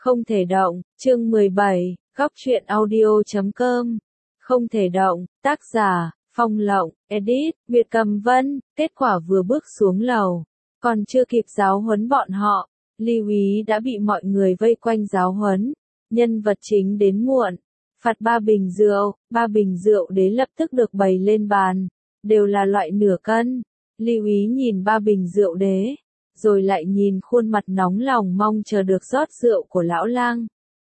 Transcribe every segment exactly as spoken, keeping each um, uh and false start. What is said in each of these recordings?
Không thể động, chương mười bảy, góc truyện audio chấm com. Không thể động, tác giả, Phong Lộng, edit, Việt Cầm Vân. Kết quả vừa bước xuống lầu, còn chưa kịp giáo huấn bọn họ, Lưu Ý đã bị mọi người vây quanh giáo huấn. Nhân vật chính đến muộn, phạt ba bình rượu, ba bình rượu đế lập tức được bày lên bàn, đều là loại nửa cân. Lưu Ý nhìn ba bình rượu đế, rồi lại nhìn khuôn mặt nóng lòng mong chờ được rót rượu của lão lang.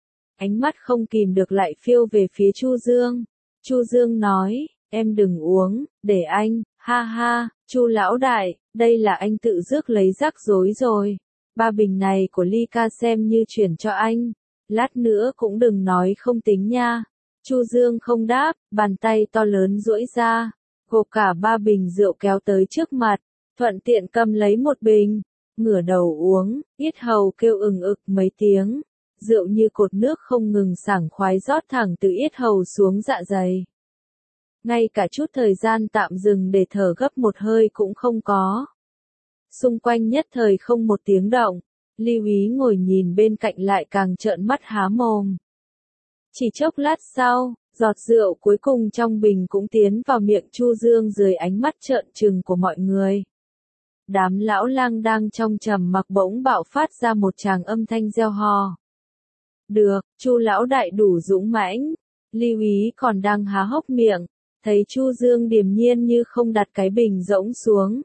Ánh mắt không kìm được lại phiêu về phía Chu Dương. Chu Dương nói, em đừng uống, để anh, ha ha, Chu lão đại, đây là anh tự rước lấy rắc rối rồi. Ba bình này của Ly ca xem như chuyển cho anh, lát nữa cũng đừng nói không tính nha. Chu Dương không đáp, bàn tay to lớn duỗi ra, gộp cả ba bình rượu kéo tới trước mặt, thuận tiện cầm lấy một bình, ngửa đầu uống, yết hầu kêu ừng ực mấy tiếng, rượu như cột nước không ngừng sảng khoái rót thẳng từ yết hầu xuống dạ dày. Ngay cả chút thời gian tạm dừng để thở gấp một hơi cũng không có. Xung quanh nhất thời không một tiếng động, Lưu Ý ngồi nhìn bên cạnh lại càng trợn mắt há mồm. Chỉ chốc lát sau, giọt rượu cuối cùng trong bình cũng tiến vào miệng Chu Dương dưới ánh mắt trợn trừng của mọi người. Đám lão lang đang trong trầm mặc bỗng bạo phát ra một tràng âm thanh reo hò. Được, Chu lão đại đủ dũng mãnh. Lưu Ý còn đang há hốc miệng, thấy Chu Dương điềm nhiên như không đặt cái bình rỗng xuống.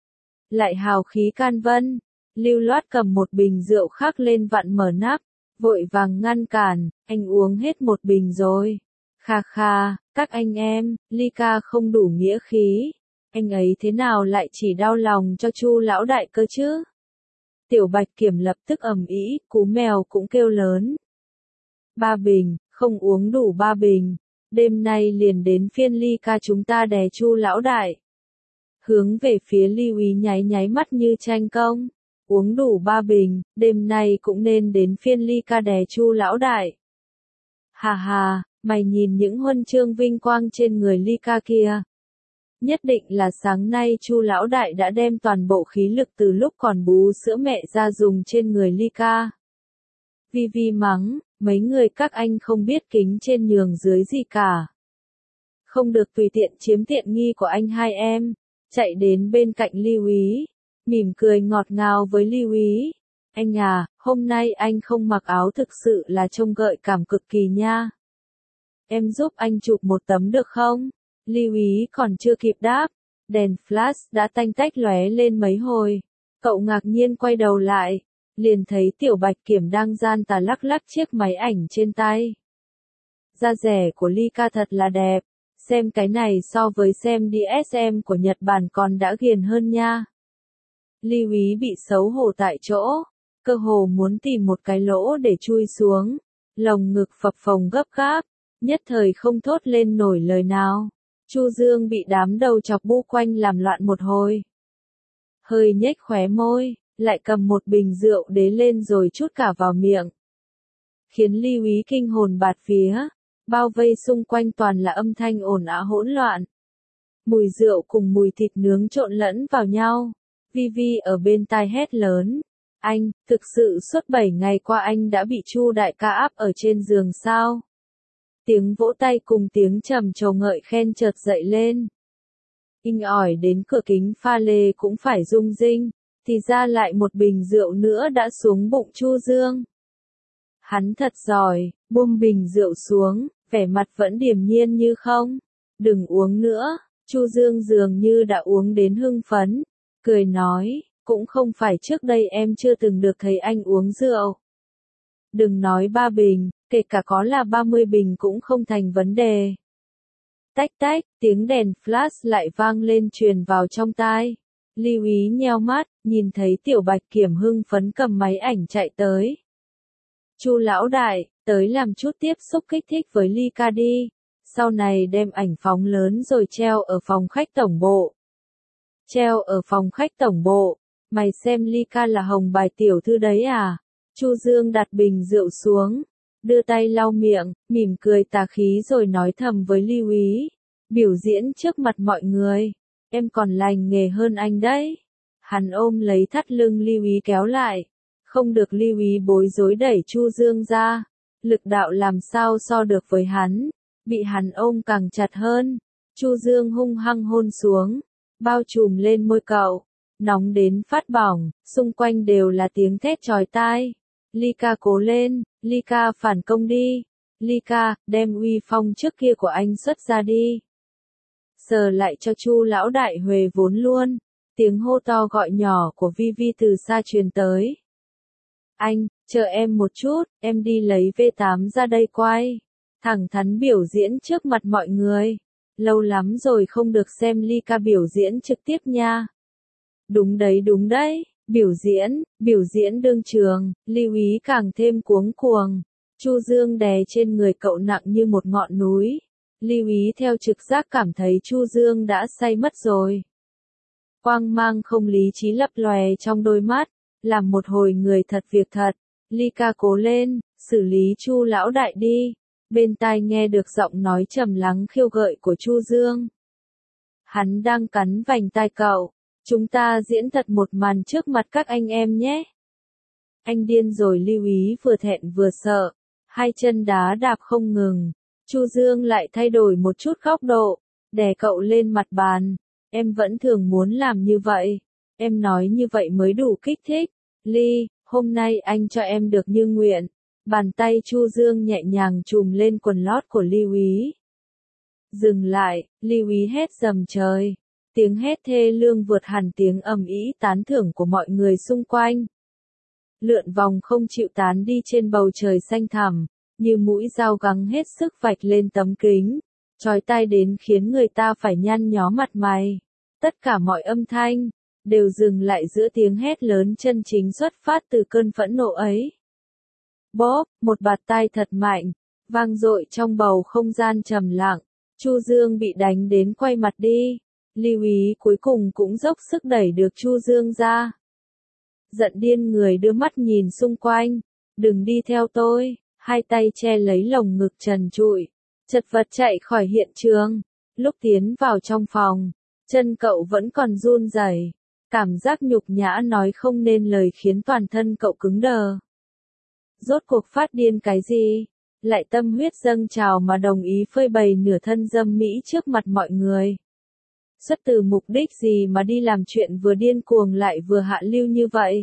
Lại hào khí can vân, lưu loát cầm một bình rượu khác lên vặn mở nắp, vội vàng ngăn cản, anh uống hết một bình rồi. Kha kha, các anh em, Ly ca không đủ nghĩa khí. Anh ấy thế nào lại chỉ đau lòng cho Chu lão đại cơ chứ? Tiểu Bạch Kiểm lập tức ầm ĩ, cú mèo cũng kêu lớn. Ba bình, không uống đủ ba bình. Đêm nay liền đến phiên Ly ca chúng ta đè Chu lão đại. Hướng về phía Lưu Ý nháy nháy mắt như tranh công. Uống đủ ba bình, đêm nay cũng nên đến phiên Ly ca đè Chu lão đại. Hà hà, mày nhìn những huân chương vinh quang trên người Ly ca kia. Nhất định là sáng nay Chu lão đại đã đem toàn bộ khí lực từ lúc còn bú sữa mẹ ra dùng trên người Ly ca. Vi Vi mắng, mấy người các anh không biết kính trên nhường dưới gì cả. Không được tùy tiện chiếm tiện nghi của anh hai em. Chạy đến bên cạnh Lưu Ý, mỉm cười ngọt ngào với Lưu Ý. Anh à, hôm nay anh không mặc áo thực sự là trông gợi cảm cực kỳ nha. Em giúp anh chụp một tấm được không? Lưu Ý còn chưa kịp đáp, đèn flash đã tanh tách lóe lên mấy hồi. Cậu ngạc nhiên quay đầu lại, liền thấy Tiểu Bạch Kiểm đang gian tà lắc lắc chiếc máy ảnh trên tay. Da rẻ của Ly ca thật là đẹp, xem cái này so với xem đê ét em của Nhật Bản còn đã ghiền hơn nha. Lưu Ý bị xấu hổ tại chỗ, cơ hồ muốn tìm một cái lỗ để chui xuống, lồng ngực phập phồng gấp gáp, nhất thời không thốt lên nổi lời nào. Chu Dương bị đám đầu chọc bu quanh làm loạn một hồi. Hơi nhếch khóe môi, lại cầm một bình rượu đế lên rồi trút cả vào miệng. Khiến Lưu Ý kinh hồn bạt vía, bao vây xung quanh toàn là âm thanh ồn ào hỗn loạn. Mùi rượu cùng mùi thịt nướng trộn lẫn vào nhau. Vi Vi ở bên tai hét lớn. Anh, thực sự suốt bảy ngày qua anh đã bị Chu đại ca áp ở trên giường sao? Tiếng vỗ tay cùng tiếng trầm trồ ngợi khen chợt dậy lên. Inh ỏi đến cửa kính pha lê cũng phải rung rinh, thì ra lại một bình rượu nữa đã xuống bụng Chu Dương. Hắn thật giỏi, buông bình rượu xuống, vẻ mặt vẫn điềm nhiên như không. Đừng uống nữa, Chu Dương dường như đã uống đến hưng phấn, cười nói, cũng không phải trước đây em chưa từng được thấy anh uống rượu. Đừng nói ba bình, kể cả có là ba mươi bình cũng không thành vấn đề. Tách tách, tiếng đèn flash lại vang lên truyền vào trong tai. Lưu Ý nheo mắt, nhìn thấy Tiểu Bạch Kiểm hưng phấn cầm máy ảnh chạy tới. Chu lão đại, tới làm chút tiếp xúc kích thích với Ly ca đi. Sau này đem ảnh phóng lớn rồi treo ở phòng khách tổng bộ. Treo ở phòng khách tổng bộ, mày xem Ly ca là hồng bài tiểu thư đấy à? Chu Dương đặt bình rượu xuống, đưa tay lau miệng, mỉm cười tà khí rồi nói thầm với Lưu Ý. Biểu diễn trước mặt mọi người, em còn lành nghề hơn anh đấy. Hắn ôm lấy thắt lưng Lưu Ý kéo lại. Không được Lưu Ý bối rối đẩy Chu Dương ra. Lực đạo làm sao so được với hắn. Bị hắn ôm càng chặt hơn. Chu Dương hung hăng hôn xuống. Bao trùm lên môi cậu. Nóng đến phát bỏng. Xung quanh đều là tiếng thét chói tai. Ly ca cố lên. Ly ca phản công đi. Ly ca, đem uy phong trước kia của anh xuất ra đi. Sờ lại cho Chu lão đại huề vốn luôn. Tiếng hô to gọi nhỏ của Vi Vi từ xa truyền tới. Anh, chờ em một chút, em đi lấy vê tám ra đây quay. Thẳng thắn biểu diễn trước mặt mọi người. Lâu lắm rồi không được xem Ly ca biểu diễn trực tiếp nha. Đúng đấy đúng đấy, biểu diễn, biểu diễn đương trường, Lưu Ý càng thêm cuống cuồng. Chu Dương đè trên người cậu nặng như một ngọn núi. Lưu Ý theo trực giác cảm thấy Chu Dương đã say mất rồi. Quang mang không lý trí lấp lòe trong đôi mắt, làm một hồi người thật việc thật. Ly ca cố lên, xử lý Chu lão đại đi. Bên tai nghe được giọng nói trầm lắng khiêu gợi của Chu Dương. Hắn đang cắn vành tai cậu. Chúng ta diễn thật một màn trước mặt các anh em nhé. Anh điên rồi. Lưu Ý vừa thẹn vừa sợ. Hai chân đá đạp không ngừng. Chu Dương lại thay đổi một chút góc độ. Đè cậu lên mặt bàn. Em vẫn thường muốn làm như vậy. Em nói như vậy mới đủ kích thích. Ly, hôm nay anh cho em được như nguyện. Bàn tay Chu Dương nhẹ nhàng chùm lên quần lót của Lưu Ý. Dừng lại, Lưu Ý hét rầm trời. Tiếng hét thê lương vượt hẳn tiếng ầm ĩ tán thưởng của mọi người xung quanh. Lượn vòng không chịu tán đi trên bầu trời xanh thẳm, như mũi dao gắng hết sức vạch lên tấm kính, chói tai đến khiến người ta phải nhăn nhó mặt mày. Tất cả mọi âm thanh đều dừng lại giữa tiếng hét lớn chân chính xuất phát từ cơn phẫn nộ ấy. Bóp, một bạt tai thật mạnh, vang dội trong bầu không gian trầm lặng. Chu Dương bị đánh đến quay mặt đi. Lưu Ý cuối cùng cũng dốc sức đẩy được Chu Dương ra. Giận điên người đưa mắt nhìn xung quanh. Đừng đi theo tôi. Hai tay che lấy lồng ngực trần trụi. Chật vật chạy khỏi hiện trường. Lúc tiến vào trong phòng, chân cậu vẫn còn run rẩy. Cảm giác nhục nhã nói không nên lời khiến toàn thân cậu cứng đờ. Rốt cuộc phát điên cái gì? Lại tâm huyết dâng trào mà đồng ý phơi bày nửa thân dâm mỹ trước mặt mọi người. Xuất từ mục đích gì mà đi làm chuyện vừa điên cuồng lại vừa hạ lưu như vậy?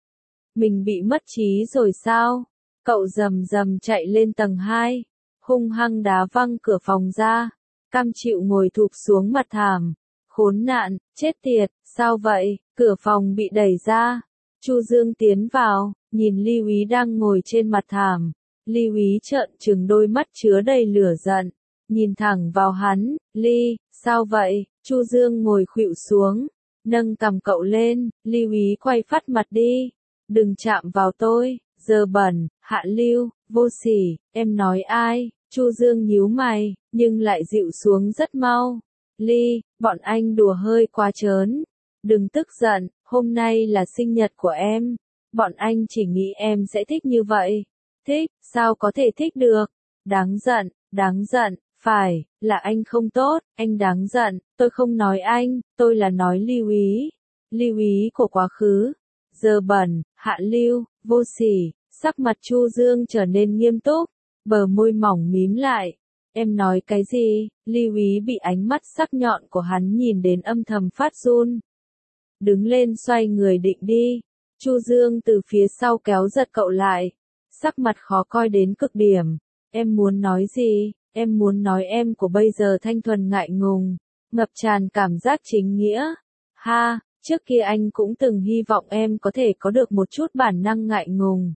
Mình bị mất trí rồi sao? Cậu rầm rầm chạy lên tầng hai, hung hăng đá văng cửa phòng ra, cam chịu ngồi thụp xuống mặt thảm. Khốn nạn, chết tiệt, sao vậy? Cửa phòng bị đẩy ra. Chu Dương tiến vào, nhìn Lưu Ý đang ngồi trên mặt thảm. Lưu Ý trợn trừng đôi mắt chứa đầy lửa giận, nhìn thẳng vào hắn. Ly, sao vậy? Chu Dương ngồi khuỵu xuống, nâng cằm cậu lên. Lưu Ý quay phát mặt đi. Đừng chạm vào tôi, dơ bẩn, hạ lưu, vô sỉ, em nói ai? Chu Dương nhíu mày, nhưng lại dịu xuống rất mau. Ly, bọn anh đùa hơi quá trớn. Đừng tức giận, hôm nay là sinh nhật của em. Bọn anh chỉ nghĩ em sẽ thích như vậy. Thích, sao có thể thích được? Đáng giận, đáng giận, phải, là anh không tốt, anh đáng giận. Tôi không nói anh, tôi là nói Lưu Ý. Lưu Ý của quá khứ. Dơ bẩn, hạ lưu, vô sỉ. Sắc mặt Chu Dương trở nên nghiêm túc, bờ môi mỏng mím lại. Em nói cái gì? Lưu Ý bị ánh mắt sắc nhọn của hắn nhìn đến âm thầm phát run. Đứng lên xoay người định đi. Chu Dương từ phía sau kéo giật cậu lại. Sắc mặt khó coi đến cực điểm. Em muốn nói gì? Em muốn nói em của bây giờ thanh thuần ngại ngùng, ngập tràn cảm giác chính nghĩa. Ha, trước kia anh cũng từng hy vọng em có thể có được một chút bản năng ngại ngùng.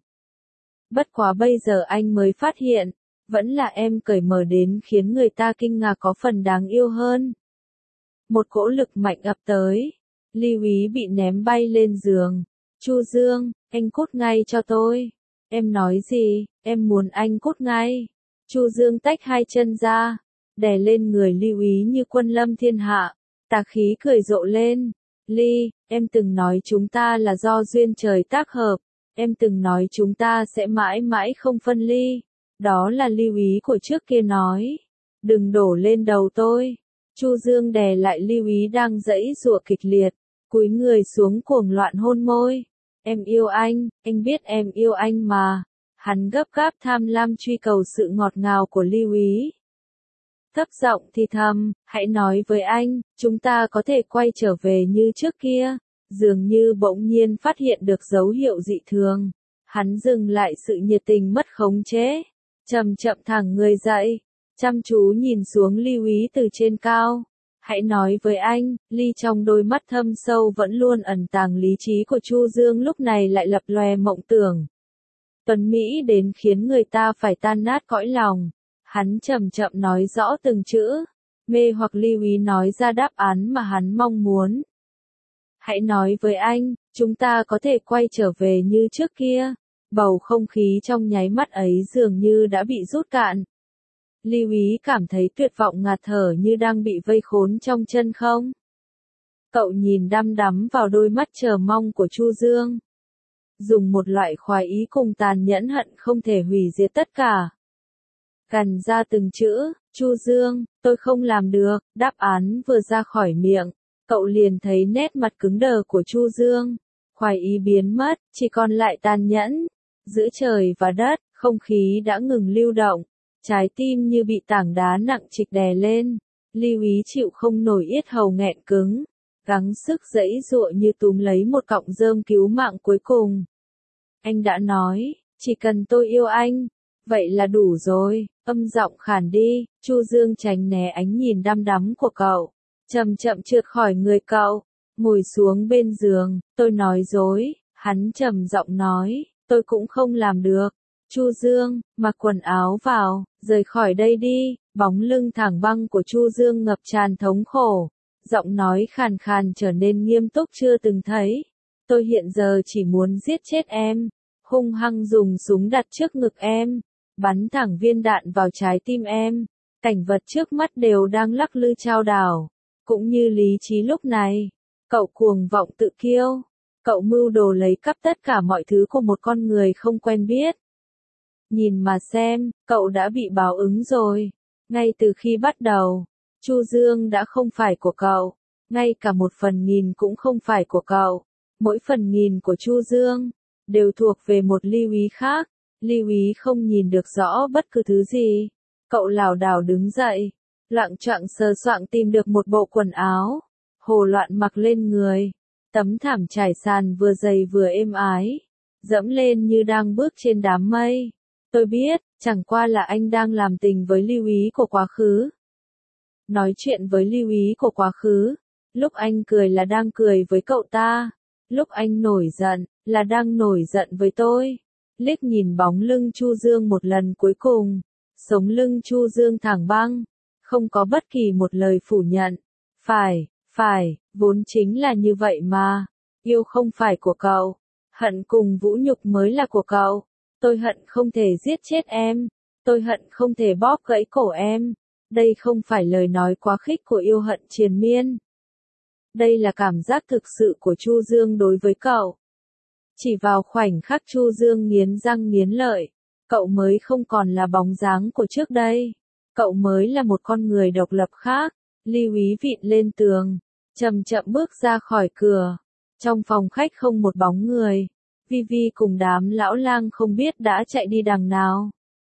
Bất quá bây giờ anh mới phát hiện, vẫn là em cởi mở đến khiến người ta kinh ngạc có phần đáng yêu hơn. Một cỗ lực mạnh ập tới. Lưu Ý bị ném bay lên giường. Chu Dương, anh cút ngay cho tôi. Em nói gì? Em muốn anh cút ngay. Chu Dương tách hai chân ra, đè lên người Lưu Ý như quân lâm thiên hạ. Tà khí cười rộ lên. Ly, em từng nói chúng ta là do duyên trời tác hợp. Em từng nói chúng ta sẽ mãi mãi không phân ly. Đó là Lưu Ý của trước kia nói. Đừng đổ lên đầu tôi. Chu Dương đè lại Lưu Ý đang giãy giụa kịch liệt, cúi người xuống cuồng loạn hôn môi. Em yêu anh, anh biết em yêu anh mà. Hắn gấp gáp tham lam truy cầu sự ngọt ngào của Lưu Ý. Thấp giọng thì thầm, hãy nói với anh, chúng ta có thể quay trở về như trước kia. Dường như bỗng nhiên phát hiện được dấu hiệu dị thường. Hắn dừng lại sự nhiệt tình mất khống chế. Chậm chậm thẳng người dậy. Chăm chú nhìn xuống Lưu Ý từ trên cao. Hãy nói với anh, Ly trong đôi mắt thâm sâu vẫn luôn ẩn tàng lý trí của Chu Dương lúc này lại lập lòe mộng tưởng. Tuấn Mỹ đến khiến người ta phải tan nát cõi lòng. Hắn chậm chậm nói rõ từng chữ. Mê hoặc Lưu Ý nói ra đáp án mà hắn mong muốn. Hãy nói với anh, chúng ta có thể quay trở về như trước kia. Bầu không khí trong nháy mắt ấy dường như đã bị rút cạn. Lưu Ý cảm thấy tuyệt vọng ngạt thở như đang bị vây khốn trong chân không. Cậu nhìn đăm đắm vào đôi mắt chờ mong của Chu Dương. Dùng một loại khoái ý cùng tàn nhẫn hận không thể hủy diệt tất cả. Gằn ra từng chữ, Chu Dương, tôi không làm được, đáp án vừa ra khỏi miệng. Cậu liền thấy nét mặt cứng đờ của Chu Dương. Khoái ý biến mất, chỉ còn lại tàn nhẫn. Giữa trời và đất, không khí đã ngừng lưu động. Trái tim như bị tảng đá nặng trịch đè lên. Lưu Ý chịu không nổi yết hầu nghẹn cứng. Gắng sức giãy giụa như túm lấy một cọng rơm cứu mạng cuối cùng. Anh đã nói, chỉ cần tôi yêu anh. Vậy là đủ rồi, âm giọng khàn đi. Chu Dương tránh né ánh nhìn đăm đắm của cậu. Chậm chậm trượt khỏi người cậu. Ngồi xuống bên giường, tôi nói dối. Hắn trầm giọng nói, tôi cũng không làm được. Chu Dương, mặc quần áo vào, rời khỏi đây đi. Bóng lưng thẳng băng của Chu Dương ngập tràn thống khổ. Giọng nói khàn khàn trở nên nghiêm túc chưa từng thấy. Tôi hiện giờ chỉ muốn giết chết em. Hung hăng dùng súng đặt trước ngực em. Bắn thẳng viên đạn vào trái tim em. Cảnh vật trước mắt đều đang lắc lư chao đảo. Cũng như lý trí lúc này. Cậu cuồng vọng tự kiêu. Cậu mưu đồ lấy cắp tất cả mọi thứ của một con người không quen biết. Nhìn mà xem, cậu đã bị báo ứng rồi. Ngay từ khi bắt đầu, Chu Dương đã không phải của cậu. Ngay cả một phần nghìn cũng không phải của cậu. Mỗi phần nghìn của Chu Dương đều thuộc về một Lưu Ý khác. Lưu Ý không nhìn được rõ bất cứ thứ gì. Cậu lảo đảo đứng dậy, loạng choạng sờ soạng tìm được một bộ quần áo, hồ loạn mặc lên người. Tấm thảm trải sàn vừa dày vừa êm ái, dẫm lên như đang bước trên đám mây. Tôi biết, chẳng qua là anh đang làm tình với Lưu Ý của quá khứ. Nói chuyện với Lưu Ý của quá khứ. Lúc anh cười là đang cười với cậu ta. Lúc anh nổi giận, là đang nổi giận với tôi. Liếc nhìn bóng lưng Chu Dương một lần cuối cùng. Sống lưng Chu Dương thẳng băng. Không có bất kỳ một lời phủ nhận. Phải, phải, vốn chính là như vậy mà. Yêu không phải của cậu. Hận cùng vũ nhục mới là của cậu. Tôi hận không thể giết chết em. Tôi hận không thể bóp gãy cổ em. Đây không phải lời nói quá khích của yêu hận triền miên. Đây là cảm giác thực sự của Chu Dương đối với cậu. Chỉ vào khoảnh khắc Chu Dương nghiến răng nghiến lợi, cậu mới không còn là bóng dáng của trước đây. Cậu mới là một con người độc lập khác. Lưu Ý vịn lên tường, chậm chậm bước ra khỏi cửa. Trong phòng khách không một bóng người. Vi Vi cùng đám lão lang không biết đã chạy đi đằng nào.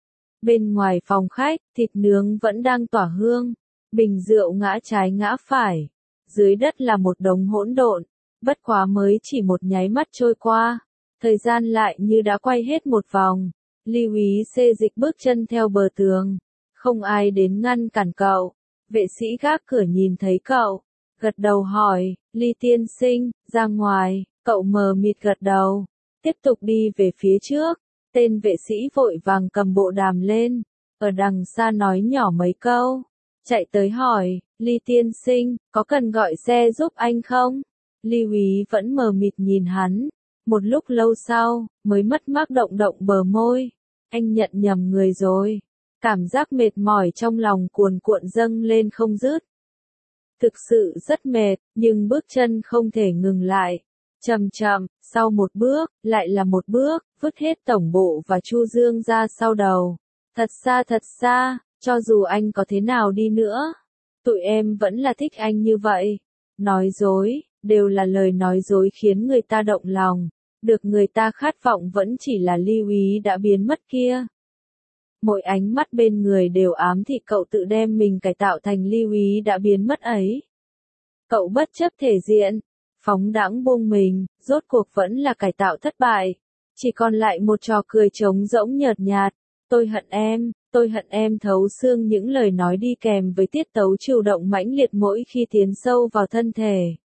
Bên ngoài phòng khách, thịt nướng vẫn đang tỏa hương. Bình rượu ngã trái ngã phải. Dưới đất là một đống hỗn độn. Bất quá mới chỉ một nháy mắt trôi qua. Thời gian lại như đã quay hết một vòng. Lưu Ý xê dịch bước chân theo bờ tường. Không ai đến ngăn cản cậu. Vệ sĩ gác cửa nhìn thấy cậu. Gật đầu hỏi, Ly tiên sinh, ra ngoài. Cậu mờ mịt gật đầu. Tiếp tục đi về phía trước. Tên vệ sĩ vội vàng cầm bộ đàm lên. Ở đằng xa nói nhỏ mấy câu. Chạy tới hỏi, Ly tiên sinh, có cần gọi xe giúp anh không? Lưu Ý vẫn mờ mịt nhìn hắn. Một lúc lâu sau, mới mất mát động động bờ môi. Anh nhận nhầm người rồi. Cảm giác mệt mỏi trong lòng cuồn cuộn dâng lên không dứt. Thực sự rất mệt, nhưng bước chân không thể ngừng lại. Chậm chậm, sau một bước, lại là một bước, vứt hết tổng bộ và Chu Dương ra sau đầu. Thật xa thật xa, cho dù anh có thế nào đi nữa, tụi em vẫn là thích anh như vậy. Nói dối, đều là lời nói dối khiến người ta động lòng. được người ta khát vọng vẫn chỉ là Lưu Ý đã biến mất kia. Mỗi ánh mắt bên người đều ám thị cậu tự đem mình cải tạo thành Lưu Ý đã biến mất ấy. Cậu bất chấp thể diện, phóng đãng buông mình, rốt cuộc vẫn là cải tạo thất bại. Chỉ còn lại một trò cười trống rỗng nhợt nhạt. Tôi hận em, tôi hận em thấu xương, những lời nói đi kèm với tiết tấu chiều động mãnh liệt mỗi khi tiến sâu vào thân thể.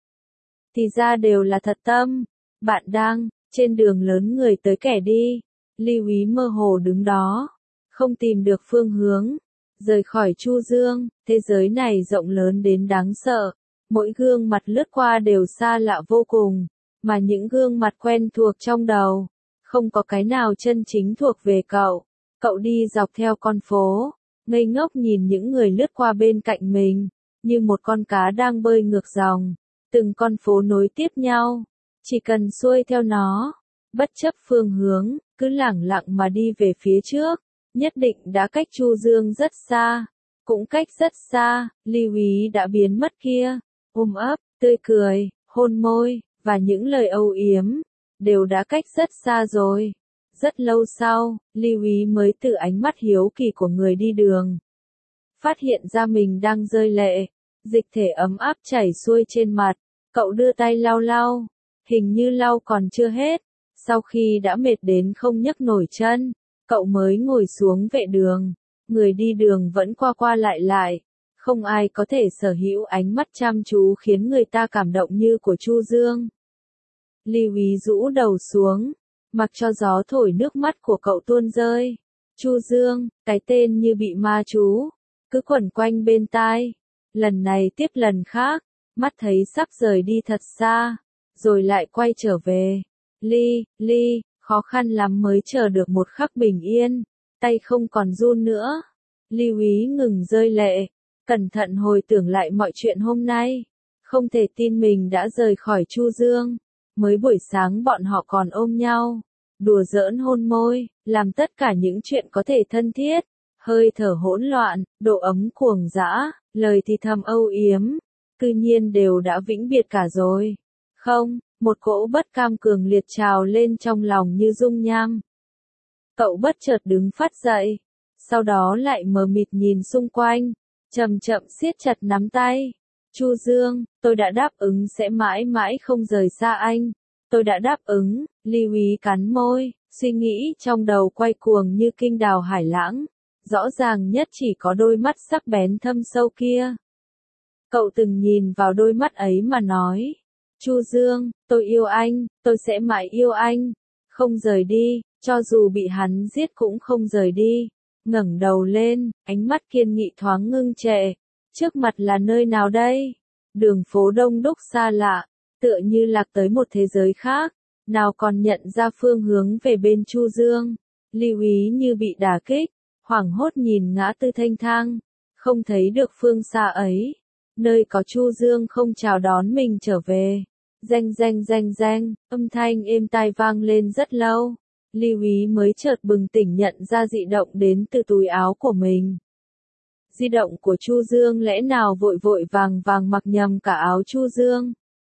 Thì ra đều là thật tâm. Bạn đang, trên đường lớn người tới kẻ đi. Lưu Ý mơ hồ đứng đó, không tìm được phương hướng. Rời khỏi Chu Dương, thế giới này rộng lớn đến đáng sợ. Mỗi gương mặt lướt qua đều xa lạ vô cùng, mà những gương mặt quen thuộc trong đầu, không có cái nào chân chính thuộc về cậu. Cậu đi dọc theo con phố, ngây ngốc nhìn những người lướt qua bên cạnh mình, như một con cá đang bơi ngược dòng. Từng con phố nối tiếp nhau, chỉ cần xuôi theo nó, bất chấp phương hướng, cứ lẳng lặng mà đi về phía trước, nhất định đã cách Chu Dương rất xa, cũng cách rất xa. Lưu Ý đã biến mất kia, ôm ấp, tươi cười, hôn môi, và những lời âu yếm, đều đã cách rất xa rồi. Rất lâu sau, Lưu Ý mới từ ánh mắt hiếu kỳ của người đi đường phát hiện ra mình đang rơi lệ, dịch thể ấm áp chảy xuôi trên mặt. Cậu đưa tay lau lau, hình như lau còn chưa hết. Sau khi đã mệt đến không nhấc nổi chân, cậu mới ngồi xuống vệ đường. Người đi đường vẫn qua qua lại lại, không ai có thể sở hữu ánh mắt chăm chú khiến người ta cảm động như của Chu Dương. Lưu Ý rũ đầu xuống, mặc cho gió thổi, nước mắt của cậu tuôn rơi. Chu Dương, cái tên như bị ma chú, cứ quẩn quanh bên tai. Lần này tiếp lần khác, mắt thấy sắp rời đi thật xa, rồi lại quay trở về. Ly, Ly, khó khăn lắm mới chờ được một khắc bình yên, tay không còn run nữa. Lưu Ý ngừng rơi lệ, cẩn thận hồi tưởng lại mọi chuyện hôm nay. Không thể tin mình đã rời khỏi Chu Dương. Mới buổi sáng bọn họ còn ôm nhau, đùa giỡn hôn môi, làm tất cả những chuyện có thể thân thiết. Hơi thở hỗn loạn, độ ấm cuồng dã, lời thì thầm âu yếm, tự nhiên đều đã vĩnh biệt cả rồi. Không, một cỗ bất cam cường liệt trào lên trong lòng như dung nham. Cậu bất chợt đứng phát dậy, sau đó lại mờ mịt nhìn xung quanh, chậm chậm siết chặt nắm tay. Chu Dương, tôi đã đáp ứng sẽ mãi mãi không rời xa anh. Tôi đã đáp ứng. Lưu Ý cắn môi, suy nghĩ trong đầu quay cuồng như kinh đào hải lãng. Rõ ràng nhất chỉ có đôi mắt sắc bén thâm sâu kia. Cậu từng nhìn vào đôi mắt ấy mà nói, Chu Dương, tôi yêu anh, tôi sẽ mãi yêu anh, không rời đi, cho dù bị hắn giết cũng không rời đi. Ngẩng đầu lên, ánh mắt kiên nghị thoáng ngưng trệ. Trước mặt là nơi nào đây? Đường phố đông đúc xa lạ, tựa như lạc tới một thế giới khác, nào còn nhận ra phương hướng về bên Chu Dương. Lưu Ý như bị đả kích, hoảng hốt nhìn ngã tư thanh thang, không thấy được phương xa ấy, nơi có Chu Dương không chào đón mình trở về. Reng reng reng reng, âm thanh êm tai vang lên rất lâu. Lưu Ý mới chợt bừng tỉnh nhận ra dị động đến từ túi áo của mình. Di động của Chu Dương lẽ nào vội vội vàng vàng mặc nhầm cả áo Chu Dương.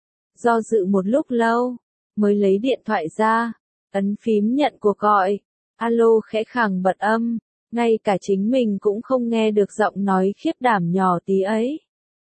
Do dự một lúc lâu, mới lấy điện thoại ra, ấn phím nhận cuộc gọi. Alo khẽ khàng bật âm, ngay cả chính mình cũng không nghe được giọng nói khiếp đảm nhỏ tí ấy.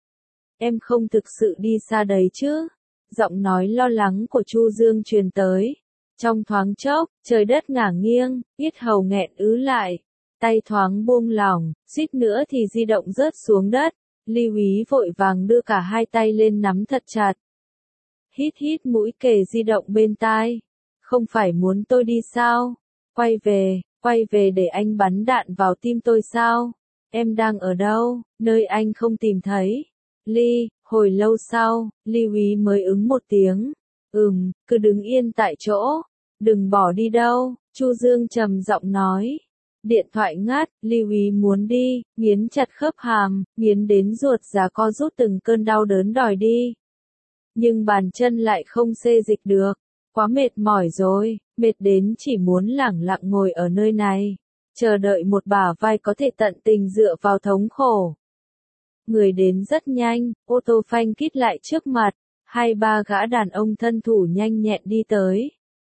Em không thực sự đi xa đấy chứ? Giọng nói lo lắng của Chu Dương truyền tới. Trong thoáng chốc, trời đất ngả nghiêng, yết hầu nghẹn ứ lại. Tay thoáng buông lỏng, suýt nữa thì di động rớt xuống đất. Lưu Ý vội vàng đưa cả hai tay lên nắm thật chặt. Hít hít mũi kề di động bên tai. Không phải muốn tôi đi sao? Quay về, quay về để anh bắn đạn vào tim tôi sao? Em đang ở đâu, nơi anh không tìm thấy? Ly, hồi lâu sau, Lưu Ý mới ứng một tiếng. Ừm, cứ đứng yên tại chỗ, đừng bỏ đi đâu, Chu Dương trầm giọng nói. Điện thoại ngắt, Lưu Ý muốn đi, nghiến chặt khớp hàm, nghiến đến ruột già co rút từng cơn đau đớn đòi đi. Nhưng bàn chân lại không xê dịch được, quá mệt mỏi rồi, mệt đến chỉ muốn lẳng lặng ngồi ở nơi này, chờ đợi một bả vai có thể tận tình dựa vào thống khổ. Người đến rất nhanh, ô tô phanh kít lại trước mặt, hai ba gã đàn ông thân thủ nhanh nhẹn đi tới.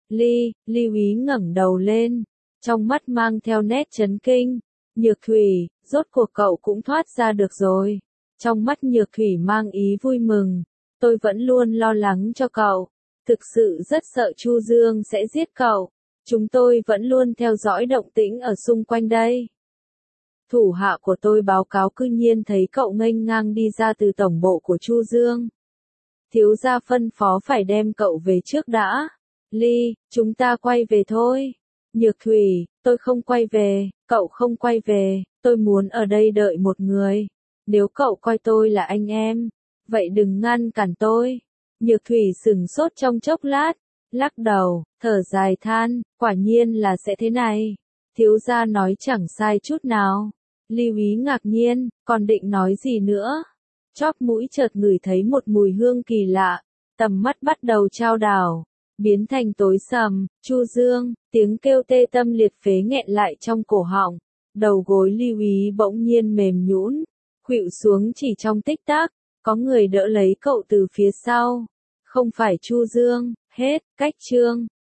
Ly, Lưu Ý ngẩng đầu lên, trong mắt mang theo nét chấn kinh. Nhược Thủy, rốt cuộc cậu cũng thoát ra được rồi. Trong mắt Nhược Thủy mang ý vui mừng. Tôi vẫn luôn lo lắng cho cậu. Thực sự rất sợ Chu Dương sẽ giết cậu. Chúng tôi vẫn luôn theo dõi động tĩnh ở xung quanh đây. Thủ hạ của tôi báo cáo cư nhiên thấy cậu nghênh ngang đi ra từ tổng bộ của Chu Dương. Thiếu gia phân phó phải đem cậu về trước đã. Ly, chúng ta quay về thôi. Nhược Thủy, tôi không quay về, cậu không quay về, tôi muốn ở đây đợi một người. Nếu cậu coi tôi là anh em, vậy đừng ngăn cản tôi. Nhược Thủy sừng sốt trong chốc lát, lắc đầu, thở dài than, quả nhiên là sẽ thế này. Thiếu gia nói chẳng sai chút nào. Lưu Ý ngạc nhiên, còn định nói gì nữa? Chóp mũi chợt ngửi thấy một mùi hương kỳ lạ, tầm mắt bắt đầu chao đảo, biến thành tối sầm. Chu Dương, tiếng kêu tê tâm liệt phế nghẹn lại trong cổ họng, đầu gối Lưu Ý bỗng nhiên mềm nhũn, khuỵu xuống chỉ trong tích tắc, có người đỡ lấy cậu từ phía sau. Không phải Chu Dương, hết, cách chương.